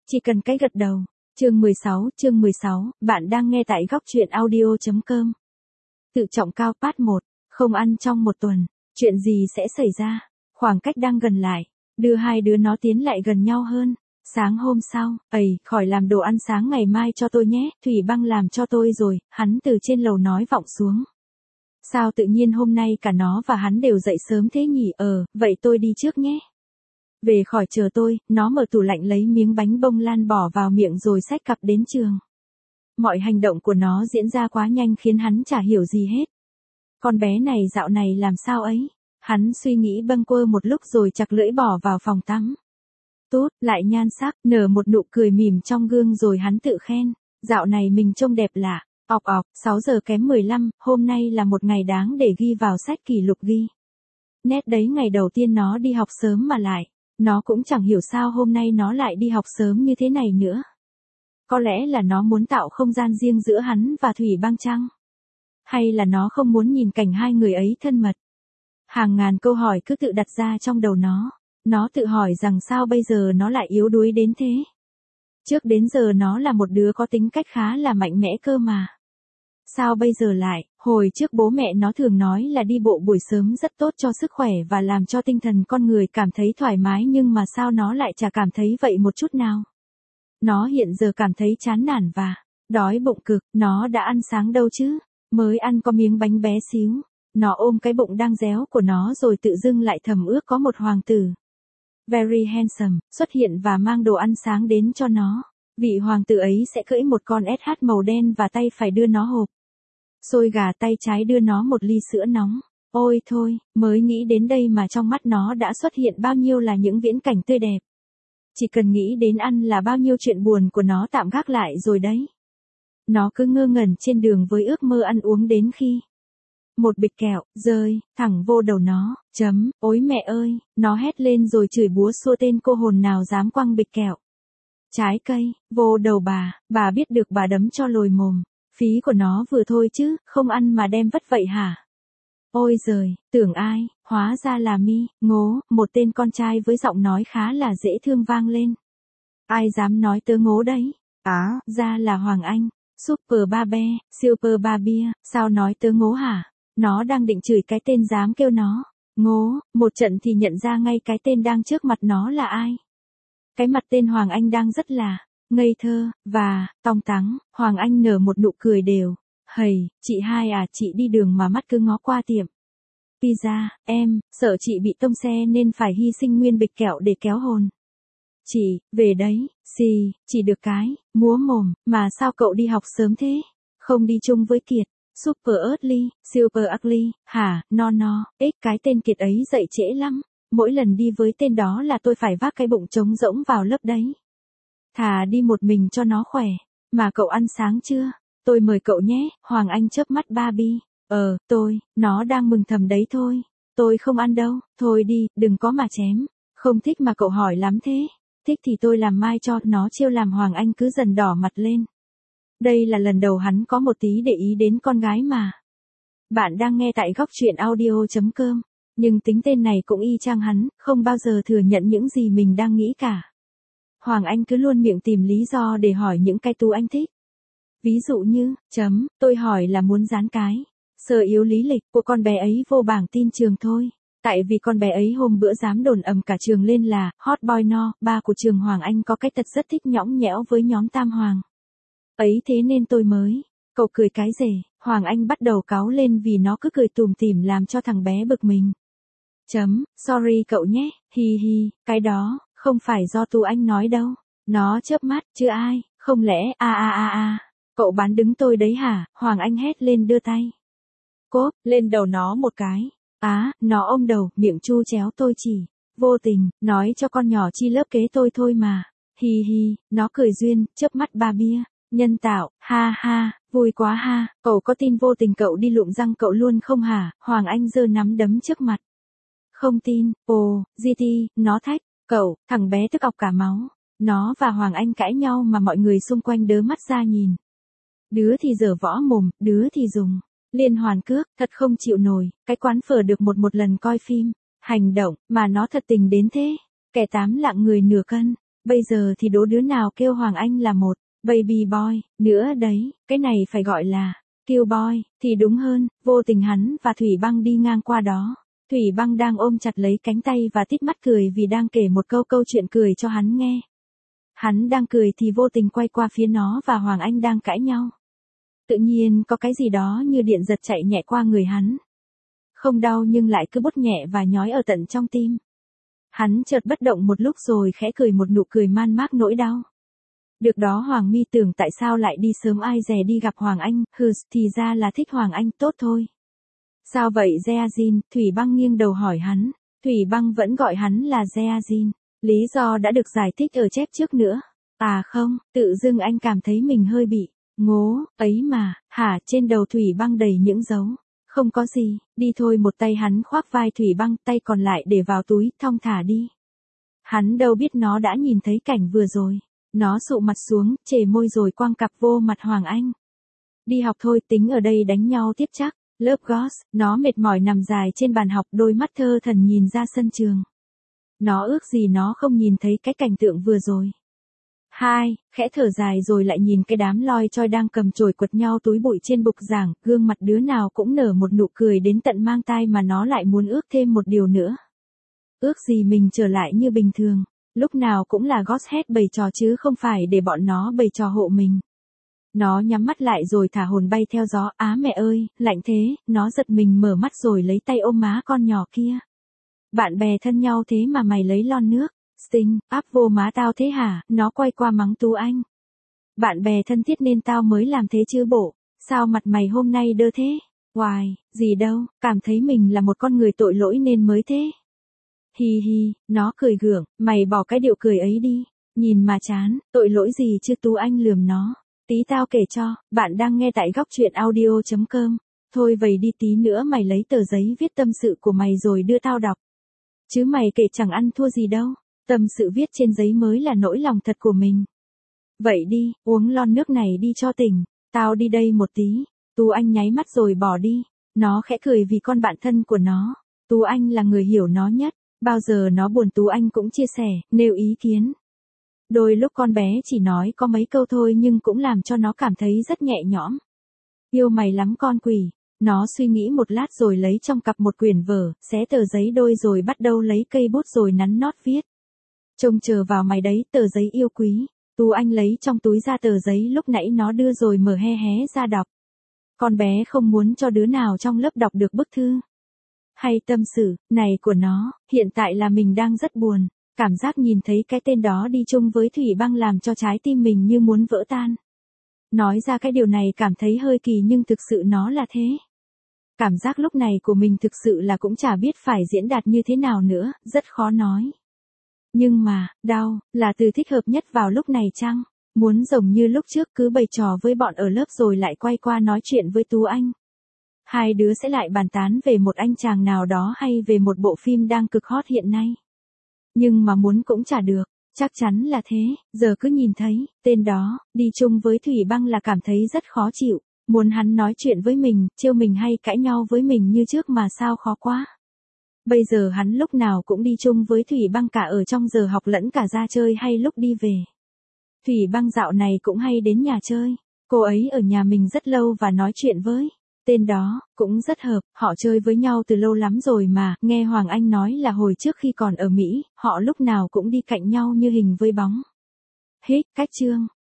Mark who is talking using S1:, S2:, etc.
S1: Chỉ cần cái gật đầu. Chương 16, bạn đang nghe tại góc truyện audio.com. Tự trọng cao part 1, không ăn trong một tuần, chuyện gì sẽ xảy ra? Khoảng cách đang gần lại, đưa hai đứa nó tiến lại gần nhau hơn. Sáng hôm sau, khỏi làm đồ ăn sáng ngày mai cho tôi nhé, Thủy Băng làm cho tôi rồi, hắn từ trên lầu nói vọng xuống. Sao tự nhiên hôm nay cả nó và hắn đều dậy sớm thế nhỉ? Vậy tôi đi trước nhé. Về khỏi chờ tôi, nó mở tủ lạnh lấy miếng bánh bông lan bỏ vào miệng rồi xách cặp đến trường. Mọi hành động của nó diễn ra quá nhanh khiến hắn chả hiểu gì hết. Con bé này dạo này làm sao ấy? Hắn suy nghĩ bâng quơ một lúc rồi chặt lưỡi bỏ vào phòng tắm. Tốt, lại nhan sắc, nở một nụ cười mỉm trong gương rồi hắn tự khen. Dạo này mình trông đẹp lạ. 6 giờ kém 15, hôm nay là một ngày đáng để ghi vào sách kỷ lục ghi. Nét đấy ngày đầu tiên nó đi học sớm mà lại. Nó cũng chẳng hiểu sao hôm nay nó lại đi học sớm như thế này nữa. Có lẽ là nó muốn tạo không gian riêng giữa hắn và Thủy Băng chăng? Hay là nó không muốn nhìn cảnh hai người ấy thân mật? Hàng ngàn câu hỏi cứ tự đặt ra trong đầu nó. Nó tự hỏi rằng sao bây giờ nó lại yếu đuối đến thế? Trước đến giờ nó là một đứa có tính cách khá là mạnh mẽ cơ mà. Sao bây giờ lại, hồi trước bố mẹ nó thường nói là đi bộ buổi sớm rất tốt cho sức khỏe và làm cho tinh thần con người cảm thấy thoải mái, nhưng mà sao nó lại chả cảm thấy vậy một chút nào. Nó hiện giờ cảm thấy chán nản và đói bụng cực. Nó đã ăn sáng đâu chứ, mới ăn có miếng bánh bé xíu. Nó ôm cái bụng đang réo của nó rồi tự dưng lại thầm ước có một hoàng tử very handsome xuất hiện và mang đồ ăn sáng đến cho nó. Vị hoàng tử ấy sẽ cưỡi một con SH màu đen và tay phải đưa nó hộp xôi gà, tay trái đưa nó một ly sữa nóng. Ôi thôi, mới nghĩ đến đây mà trong mắt nó đã xuất hiện bao nhiêu là những viễn cảnh tươi đẹp. Chỉ cần nghĩ đến ăn là bao nhiêu chuyện buồn của nó tạm gác lại rồi đấy. Nó cứ ngơ ngẩn trên đường với ước mơ ăn uống đến khi một bịch kẹo rơi thẳng vô đầu nó. Ôi mẹ ơi, nó hét lên rồi chửi búa xua tên cô hồn nào dám quăng bịch kẹo trái cây vô đầu bà biết được bà đấm cho lồi mồm. Phí của nó vừa thôi chứ, không ăn mà đem vất vậy hả? Ôi giời, tưởng ai, hóa ra là Mi, Ngố, một tên con trai với giọng nói khá là dễ thương vang lên. Ai dám nói tớ Ngố đấy? Ra là Hoàng Anh, Super Babe, Super Babia, sao nói tớ Ngố hả? Nó đang định chửi cái tên dám kêu nó Ngố, một trận thì nhận ra ngay cái tên đang trước mặt nó là ai. Cái mặt tên Hoàng Anh đang rất là ngây thơ và tong tắng. Hoàng Anh nở một nụ cười đều. Chị hai à, chị đi đường mà mắt cứ ngó qua tiệm pizza, em sợ chị bị tông xe nên phải hy sinh nguyên bịch kẹo để kéo hồn chị về đấy. Chỉ được cái múa mồm, mà sao cậu đi học sớm thế? Không đi chung với Kiệt, Super Early, Super Ugly, hả? No, cái tên Kiệt ấy dậy trễ lắm. Mỗi lần đi với tên đó là tôi phải vác cái bụng trống rỗng vào lớp đấy. Thà đi một mình cho nó khỏe. Mà cậu ăn sáng chưa? Tôi mời cậu nhé. Hoàng Anh chớp mắt Barbie. Nó đang mừng thầm đấy thôi. Tôi không ăn đâu. Thôi đi, đừng có mà chém. Không thích mà cậu hỏi lắm thế. Thích thì tôi làm mai cho. Nó trêu làm Hoàng Anh cứ dần đỏ mặt lên. Đây là lần đầu hắn có một tí để ý đến con gái mà. Bạn đang nghe tại góc truyện audio.com. Nhưng tính tên này cũng y chang hắn, không bao giờ thừa nhận những gì mình đang nghĩ cả. Hoàng Anh cứ luôn miệng tìm lý do để hỏi những cái tú anh thích. Ví dụ như, tôi hỏi là muốn dán cái sơ yếu lý lịch của con bé ấy vô bảng tin trường thôi. Tại vì con bé ấy hôm bữa dám đồn ầm cả trường lên là hot boy no, ba của trường Hoàng Anh có cái tật rất thích nhõng nhẽo với nhóm Tam Hoàng. Ấy thế nên tôi mới. Cậu cười cái rể. Hoàng Anh bắt đầu cáu lên vì nó cứ cười tủm tỉm làm cho thằng bé bực mình. Sorry cậu nhé, cái đó, không phải do Tú Anh nói đâu. Nó chớp mắt, chứ ai, không lẽ, cậu bán đứng tôi đấy hả? Hoàng Anh hét lên đưa tay cốp lên đầu nó một cái. Nó ôm đầu, miệng chu chéo tôi chỉ vô tình, nói cho con nhỏ chi lớp kế tôi thôi mà. Nó cười duyên, chớp mắt Barbie, nhân tạo, ha, vui quá ha, cậu có tin vô tình cậu đi lụm răng cậu luôn không hả? Hoàng Anh giơ nắm đấm trước mặt. Không tin, GT, nó thách, cậu, thằng bé tức ọc cả máu. Nó và Hoàng Anh cãi nhau mà mọi người xung quanh đớ mắt ra nhìn. Đứa thì giở võ mồm, đứa thì dùng liên hoàn cước, thật không chịu nổi. Cái quán phở được một lần coi phim hành động mà nó thật tình đến thế. Kẻ tám lạng người nửa cân. Bây giờ thì đố đứa nào kêu Hoàng Anh là một baby boy nữa đấy, cái này phải gọi là kill boy thì đúng hơn. Vô tình hắn và Thủy Băng đi ngang qua đó. Thủy Băng đang ôm chặt lấy cánh tay và tít mắt cười vì đang kể một câu chuyện cười cho hắn nghe. Hắn đang cười thì vô tình quay qua phía nó và Hoàng Anh đang cãi nhau. Tự nhiên có cái gì đó như điện giật chạy nhẹ qua người hắn. Không đau nhưng lại cứ bút nhẹ và nhói ở tận trong tim. Hắn chợt bất động một lúc rồi khẽ cười một nụ cười man mác nỗi đau. Được đó Hoàng Mi tưởng tại sao lại đi sớm ai dè đi gặp Hoàng Anh, thì ra là thích Hoàng Anh tốt thôi. Sao vậy Zeazin? Thủy Băng nghiêng đầu hỏi hắn. Thủy Băng vẫn gọi hắn là Zeazin. Lý do đã được giải thích ở chép trước nữa. À không, tự dưng anh cảm thấy mình hơi bị ngố, ấy mà, hả? Trên đầu Thủy Băng đầy những dấu. Không có gì, đi thôi. Một tay hắn khoác vai Thủy Băng, tay còn lại để vào túi, thong thả đi. Hắn đâu biết nó đã nhìn thấy cảnh vừa rồi. Nó sụ mặt xuống, chề môi rồi quăng cặp vô mặt Hoàng Anh. Đi học thôi, tính ở đây đánh nhau tiếp chắc. Lớp Goss, nó mệt mỏi nằm dài trên bàn học, đôi mắt thơ thẩn nhìn ra sân trường. Nó ước gì nó không nhìn thấy cái cảnh tượng vừa rồi. Khẽ thở dài rồi lại nhìn cái đám loi choi đang cầm chổi quật nhau túi bụi trên bục giảng, gương mặt đứa nào cũng nở một nụ cười đến tận mang tai mà nó lại muốn ước thêm một điều nữa. Ước gì mình trở lại như bình thường, lúc nào cũng là Goss hết bày trò chứ không phải để bọn nó bày trò hộ mình. Nó nhắm mắt lại rồi thả hồn bay theo gió. Á mẹ ơi, lạnh thế. Nó giật mình mở mắt rồi lấy tay ôm má con nhỏ kia. Bạn bè thân nhau thế mà mày lấy lon nước Sting áp vô má tao thế hả? Nó quay qua mắng Tú Anh. Bạn bè thân thiết nên tao mới làm thế chứ bộ. Sao mặt mày hôm nay đơ thế? Hoài, gì đâu, cảm thấy mình là một con người tội lỗi nên mới thế. Hi hi, nó cười gượng. Mày bỏ cái điệu cười ấy đi. Nhìn mà chán, tội lỗi gì chứ? Tú Anh lườm nó. Tí tao kể cho. Bạn đang nghe tại góc truyện audio.com. Thôi vậy đi, tí nữa mày lấy tờ giấy viết tâm sự của mày rồi đưa tao đọc. Chứ mày kể chẳng ăn thua gì đâu. Tâm sự viết trên giấy mới là nỗi lòng thật của mình. Vậy đi, uống lon nước này đi cho tỉnh. Tao đi đây một tí. Tú Anh nháy mắt rồi bỏ đi. Nó khẽ cười vì con bạn thân của nó. Tú Anh là người hiểu nó nhất. Bao giờ nó buồn Tú Anh cũng chia sẻ, nêu ý kiến. Đôi lúc con bé chỉ nói có mấy câu thôi nhưng cũng làm cho nó cảm thấy rất nhẹ nhõm. Yêu mày lắm con quỷ. Nó suy nghĩ một lát rồi lấy trong cặp một quyển vở, xé tờ giấy đôi rồi bắt đầu lấy cây bút rồi nắn nót viết. Trông chờ vào mày đấy, tờ giấy yêu quý. Tú Anh lấy trong túi ra tờ giấy lúc nãy nó đưa rồi mở hé hé ra đọc. Con bé không muốn cho đứa nào trong lớp đọc được bức thư hay tâm sự này của nó. Hiện tại là mình đang rất buồn. Cảm giác nhìn thấy cái tên đó đi chung với Thủy Băng làm cho trái tim mình như muốn vỡ tan. Nói ra cái điều này cảm thấy hơi kỳ nhưng thực sự nó là thế. Cảm giác lúc này của mình thực sự là cũng chả biết phải diễn đạt như thế nào nữa, rất khó nói. Nhưng mà, đau, là từ thích hợp nhất vào lúc này chăng? Muốn giống như lúc trước cứ bày trò với bọn ở lớp rồi lại quay qua nói chuyện với Tú Anh. Hai đứa sẽ lại bàn tán về một anh chàng nào đó hay về một bộ phim đang cực hot hiện nay. Nhưng mà muốn cũng chả được, chắc chắn là thế, giờ cứ nhìn thấy, tên đó, đi chung với Thủy Băng là cảm thấy rất khó chịu. Muốn hắn nói chuyện với mình, trêu mình hay cãi nhau với mình như trước mà sao khó quá. Bây giờ hắn lúc nào cũng đi chung với Thủy Băng cả ở trong giờ học lẫn cả ra chơi hay lúc đi về. Thủy Băng dạo này cũng hay đến nhà chơi. Cô ấy ở nhà mình rất lâu và nói chuyện với tên đó, cũng rất hợp, họ chơi với nhau từ lâu lắm rồi mà, nghe Hoàng Anh nói là hồi trước khi còn ở Mỹ, họ lúc nào cũng đi cạnh nhau như hình với bóng. Hết, cách chương.